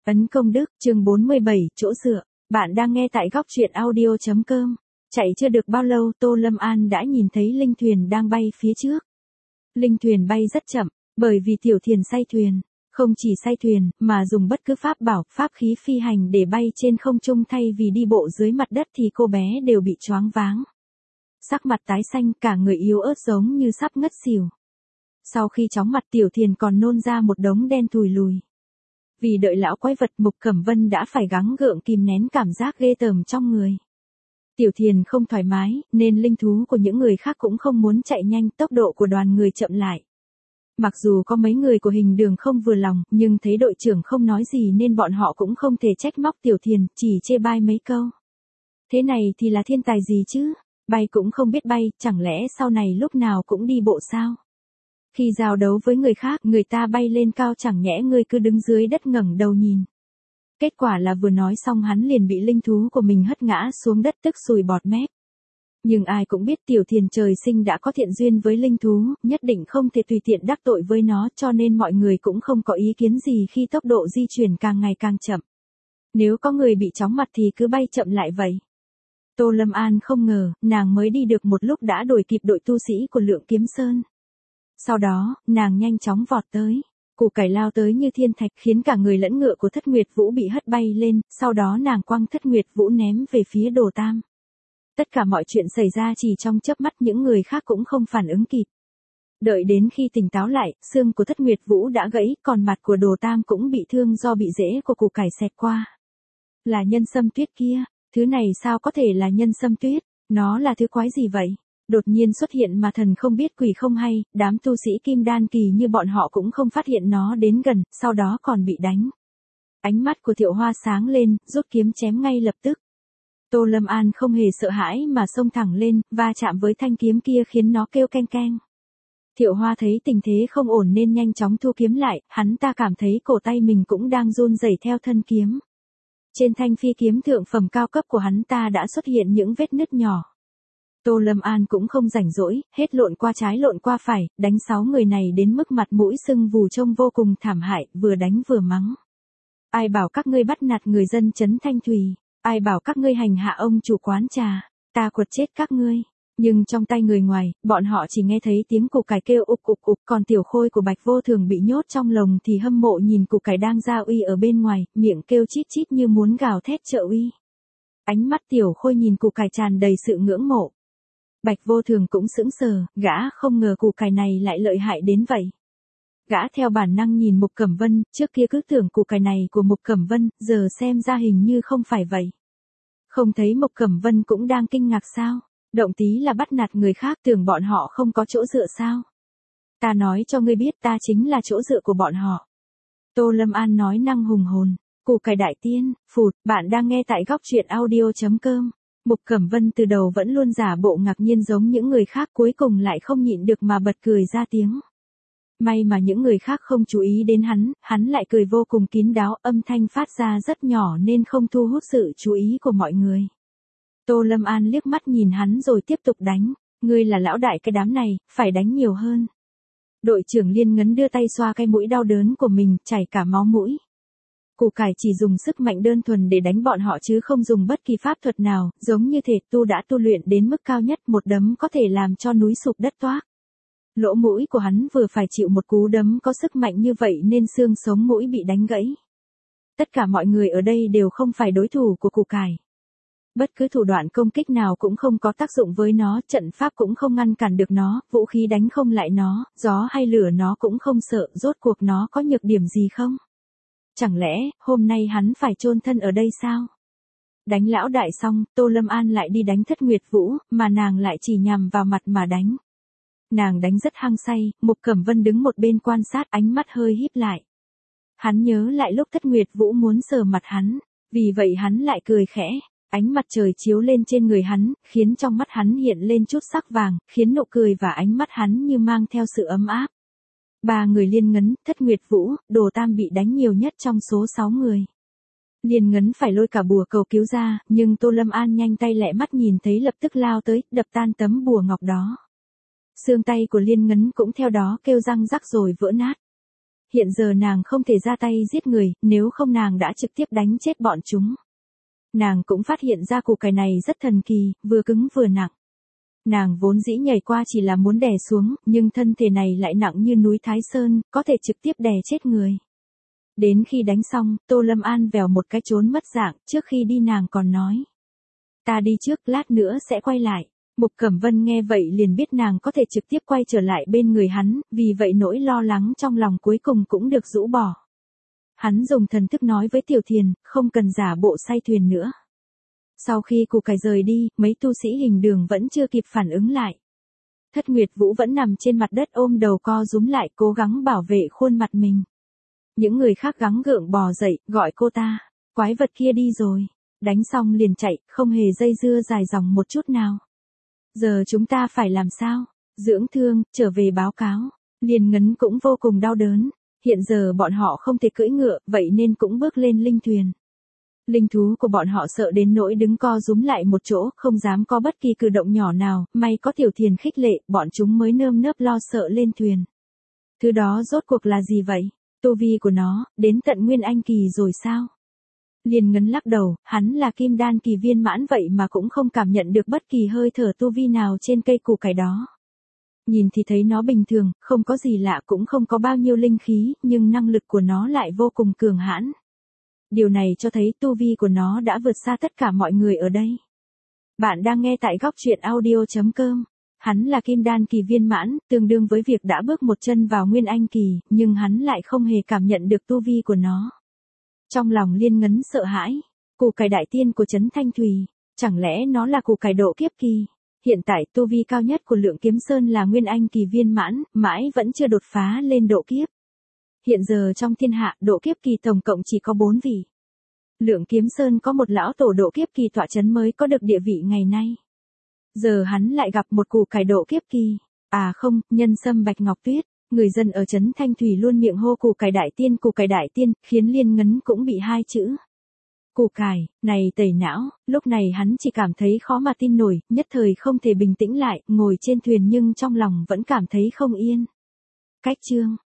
Ấn công đức, chương 47, chỗ dựa. Bạn đang nghe tại góc truyện audio.com. Chạy chưa được bao lâu Tô Lâm An đã nhìn thấy linh thuyền đang bay phía trước. Linh thuyền bay rất chậm, bởi vì Tiểu Thiền say thuyền. Không chỉ say thuyền, mà dùng bất cứ pháp bảo, pháp khí phi hành để bay trên không trung thay vì đi bộ dưới mặt đất thì cô bé đều bị choáng váng. Sắc mặt tái xanh, cả người yếu ớt giống như sắp ngất xỉu. Sau khi chóng mặt Tiểu Thiền còn nôn ra một đống đen thùi lùi. Vì đợi lão quái vật Mục Cẩm Vân đã phải gắng gượng kìm nén cảm giác ghê tởm trong người. Tiểu Thiền không thoải mái, nên linh thú của những người khác cũng không muốn chạy nhanh, tốc độ của đoàn người chậm lại. Mặc dù có mấy người của Hình Đường không vừa lòng, nhưng thấy đội trưởng không nói gì nên bọn họ cũng không thể trách móc Tiểu Thiền, chỉ chê bai mấy câu. Thế này thì là thiên tài gì chứ? Bay cũng không biết bay, chẳng lẽ sau này lúc nào cũng đi bộ sao? Khi giao đấu với người khác, người ta bay lên cao chẳng nhẽ ngươi cứ đứng dưới đất ngẩng đầu nhìn. Kết quả là vừa nói xong hắn liền bị linh thú của mình hất ngã xuống đất tức sùi bọt mép. Nhưng ai cũng biết Tiểu Thiền trời sinh đã có thiện duyên với linh thú, nhất định không thể tùy tiện đắc tội với nó, cho nên mọi người cũng không có ý kiến gì khi tốc độ di chuyển càng ngày càng chậm. Nếu có người bị chóng mặt thì cứ bay chậm lại vậy. Tô Lâm An không ngờ, nàng mới đi được một lúc đã đuổi kịp đội tu sĩ của Lượng Kiếm Sơn. Sau đó, nàng nhanh chóng vọt tới. Củ cải lao tới như thiên thạch khiến cả người lẫn ngựa của Thất Nguyệt Vũ bị hất bay lên, sau đó nàng quăng Thất Nguyệt Vũ ném về phía Đồ Tam. Tất cả mọi chuyện xảy ra chỉ trong chớp mắt, những người khác cũng không phản ứng kịp. Đợi đến khi tỉnh táo lại, xương của Thất Nguyệt Vũ đã gãy, còn mặt của Đồ Tam cũng bị thương do bị rễ của củ cải xẹt qua. Là nhân sâm tuyết kia, thứ này sao có thể là nhân sâm tuyết, nó là thứ quái gì vậy? Đột nhiên xuất hiện mà thần không biết quỷ không hay, đám tu sĩ kim đan kỳ như bọn họ cũng không phát hiện nó đến gần, sau đó còn bị đánh. Ánh mắt của Thiệu Hoa sáng lên, rút kiếm chém ngay lập tức. Tô Lâm An không hề sợ hãi mà xông thẳng lên, va chạm với thanh kiếm kia khiến nó kêu keng keng. Thiệu Hoa thấy tình thế không ổn nên nhanh chóng thu kiếm lại, hắn ta cảm thấy cổ tay mình cũng đang run rẩy theo thân kiếm. Trên thanh phi kiếm thượng phẩm cao cấp của hắn ta đã xuất hiện những vết nứt nhỏ. Tô Lâm An cũng không rảnh rỗi, hết lộn qua trái lộn qua phải, đánh 6 người này đến mức mặt mũi sưng vù trông vô cùng thảm hại, vừa đánh vừa mắng. Ai bảo các ngươi bắt nạt người dân trấn Thanh Thủy, ai bảo các ngươi hành hạ ông chủ quán trà, ta quật chết các ngươi. Nhưng trong tay người ngoài, bọn họ chỉ nghe thấy tiếng củ cải kêu ục ục ục, còn Tiểu Khôi của Bạch Vô Thường bị nhốt trong lồng thì hâm mộ nhìn củ cải đang ra uy ở bên ngoài, miệng kêu chít chít như muốn gào thét trợ uy. Ánh mắt Tiểu Khôi nhìn củ cải tràn đầy sự ngưỡng mộ. Bạch Vô Thường cũng sững sờ, gã không ngờ củ cải này lại lợi hại đến vậy. Gã theo bản năng nhìn Mục Cẩm Vân, trước kia cứ tưởng củ cải này của Mục Cẩm Vân, giờ xem ra hình như không phải vậy. Không thấy Mục Cẩm Vân cũng đang kinh ngạc sao? Động tí là bắt nạt người khác, tưởng bọn họ không có chỗ dựa sao? Ta nói cho ngươi biết, ta chính là chỗ dựa của bọn họ. Tô Lâm An nói năng hùng hồn. Củ cải đại tiên, phụt, bạn đang nghe tại góc truyện audio.com. Mục Cẩm Vân từ đầu vẫn luôn giả bộ ngạc nhiên giống những người khác, cuối cùng lại không nhịn được mà bật cười ra tiếng. May mà những người khác không chú ý đến hắn lại cười vô cùng kín đáo, âm thanh phát ra rất nhỏ nên không thu hút sự chú ý của mọi người. Tô Lâm An liếc mắt nhìn hắn rồi tiếp tục đánh, ngươi là lão đại cái đám này, phải đánh nhiều hơn. Đội trưởng Liên Ngấn đưa tay xoa cái mũi đau đớn của mình, chảy cả máu mũi. Củ cải chỉ dùng sức mạnh đơn thuần để đánh bọn họ chứ không dùng bất kỳ pháp thuật nào, giống như thể tu đã tu luyện đến mức cao nhất, một đấm có thể làm cho núi sụp đất toác. Lỗ mũi của hắn vừa phải chịu một cú đấm có sức mạnh như vậy nên xương sống mũi bị đánh gãy. Tất cả mọi người ở đây đều không phải đối thủ của củ cải. Bất cứ thủ đoạn công kích nào cũng không có tác dụng với nó, trận pháp cũng không ngăn cản được nó, vũ khí đánh không lại nó, gió hay lửa nó cũng không sợ, rốt cuộc nó có nhược điểm gì không? Chẳng lẽ, hôm nay hắn phải chôn thân ở đây sao? Đánh lão đại xong, Tô Lâm An lại đi đánh Thất Nguyệt Vũ, mà nàng lại chỉ nhằm vào mặt mà đánh. Nàng đánh rất hăng say, Mục Cẩm Vân đứng một bên quan sát, ánh mắt hơi híp lại. Hắn nhớ lại lúc Thất Nguyệt Vũ muốn sờ mặt hắn, vì vậy hắn lại cười khẽ. Ánh mặt trời chiếu lên trên người hắn, khiến trong mắt hắn hiện lên chút sắc vàng, khiến nụ cười và ánh mắt hắn như mang theo sự ấm áp. 3 người Liên Ngấn, Thất Nguyệt Vũ, Đồ Tam bị đánh nhiều nhất trong số 6 người. Liên Ngấn phải lôi cả bùa cầu cứu ra, nhưng Tô Lâm An nhanh tay lẹ mắt nhìn thấy lập tức lao tới, đập tan tấm bùa ngọc đó. Xương tay của Liên Ngấn cũng theo đó kêu răng rắc rồi vỡ nát. Hiện giờ nàng không thể ra tay giết người, nếu không nàng đã trực tiếp đánh chết bọn chúng. Nàng cũng phát hiện ra củ cải này rất thần kỳ, vừa cứng vừa nặng. Nàng vốn dĩ nhảy qua chỉ là muốn đè xuống, nhưng thân thể này lại nặng như núi Thái Sơn, có thể trực tiếp đè chết người. Đến khi đánh xong, Tô Lâm An vèo một cái trốn mất dạng, trước khi đi nàng còn nói. Ta đi trước, lát nữa sẽ quay lại. Mục Cẩm Vân nghe vậy liền biết nàng có thể trực tiếp quay trở lại bên người hắn, vì vậy nỗi lo lắng trong lòng cuối cùng cũng được rũ bỏ. Hắn dùng thần thức nói với Tiểu Thiền, không cần giả bộ say thuyền nữa. Sau khi củ cải rời đi, mấy tu sĩ hình đường vẫn chưa kịp phản ứng lại. Thất Nguyệt Vũ vẫn nằm trên mặt đất ôm đầu co rúm lại cố gắng bảo vệ khuôn mặt mình. Những người khác gắng gượng bò dậy, gọi cô ta. Quái vật kia đi rồi. Đánh xong liền chạy, không hề dây dưa dài dòng một chút nào. Giờ chúng ta phải làm sao? Dưỡng thương, trở về báo cáo. Liên Ngấn cũng vô cùng đau đớn. Hiện giờ bọn họ không thể cưỡi ngựa, vậy nên cũng bước lên linh thuyền. Linh thú của bọn họ sợ đến nỗi đứng co rúm lại một chỗ, không dám có bất kỳ cử động nhỏ nào, may có Tiểu Thiền khích lệ, bọn chúng mới nơm nớp lo sợ lên thuyền. Thứ đó rốt cuộc là gì vậy? Tu vi của nó, đến tận Nguyên Anh kỳ rồi sao? Liên Ngấn lắc đầu, hắn là kim đan kỳ viên mãn vậy mà cũng không cảm nhận được bất kỳ hơi thở tu vi nào trên cây củ cải đó. Nhìn thì thấy nó bình thường, không có gì lạ cũng không có bao nhiêu linh khí, nhưng năng lực của nó lại vô cùng cường hãn. Điều này cho thấy tu vi của nó đã vượt xa tất cả mọi người ở đây. Bạn đang nghe tại góc truyện audio.com. Hắn là kim đan kỳ viên mãn, tương đương với việc đã bước một chân vào Nguyên Anh kỳ, nhưng hắn lại không hề cảm nhận được tu vi của nó. Trong lòng Liên Ngấn sợ hãi, củ cải đại tiên của Trấn Thanh Thủy, chẳng lẽ nó là củ cải độ kiếp kỳ? Hiện tại tu vi cao nhất của Lượng Kiếm Sơn là Nguyên Anh kỳ viên mãn, mãi vẫn chưa đột phá lên độ kiếp. Hiện giờ trong thiên hạ, độ kiếp kỳ tổng cộng chỉ có 4 vị. Lượng Kiếm Sơn có một lão tổ độ kiếp kỳ tọa chấn mới có được địa vị ngày nay. Giờ hắn lại gặp một củ cải độ kiếp kỳ. À không, Nhân Sâm Bạch Ngọc Tuyết, người dân ở Trấn Thanh Thủy luôn miệng hô củ cải đại tiên, khiến Liên Ngấn cũng bị hai chữ. Củ cải, này tẩy não, lúc này hắn chỉ cảm thấy khó mà tin nổi, nhất thời không thể bình tĩnh lại, ngồi trên thuyền nhưng trong lòng vẫn cảm thấy không yên. Cách chương